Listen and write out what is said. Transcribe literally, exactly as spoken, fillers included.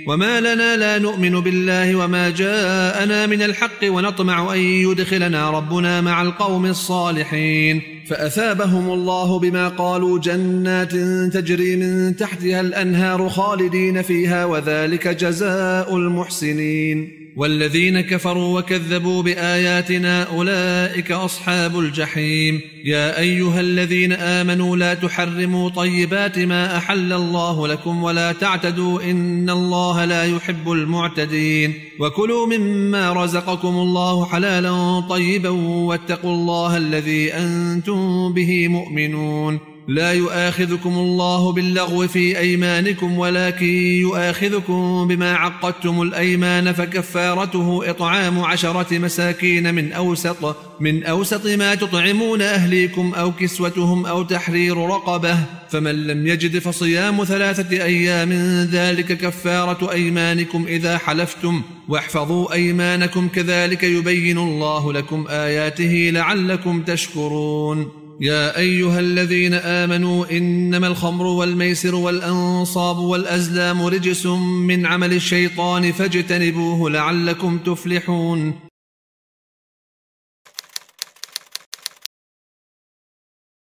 وما لنا لا نؤمن بالله وما جاءنا من الحق ونطمع أن يدخلنا ربنا مع القوم الصالحين فأثابهم الله بما قالوا جنات تجري من تحتها الأنهار خالدين فيها وذلك جزاء المحسنين والذين كفروا وكذبوا بآياتنا أولئك أصحاب الجحيم يا أيها الذين آمنوا لا تحرموا طيبات ما أحل الله لكم ولا تعتدوا إن الله لا يحب المعتدين وكلوا مما رزقكم الله حلالا طيبا واتقوا الله الذي أنتم به مؤمنون لا يؤاخذكم الله باللغو في أيمانكم ولكن يؤاخذكم بما عقدتم الأيمان فكفارته إطعام عشرة مساكين من أوسط, من أوسط ما تطعمون أهليكم أو كسوتهم أو تحرير رقبة فمن لم يجد فصيام ثلاثة أيام ذلك كفارة أيمانكم إذا حلفتم واحفظوا أيمانكم كذلك يبين الله لكم آياته لعلكم تشكرون يا أيها الذين آمنوا إنما الخمر والميسر والأنصاب والأزلام رجس من عمل الشيطان فاجتنبوه لعلكم تفلحون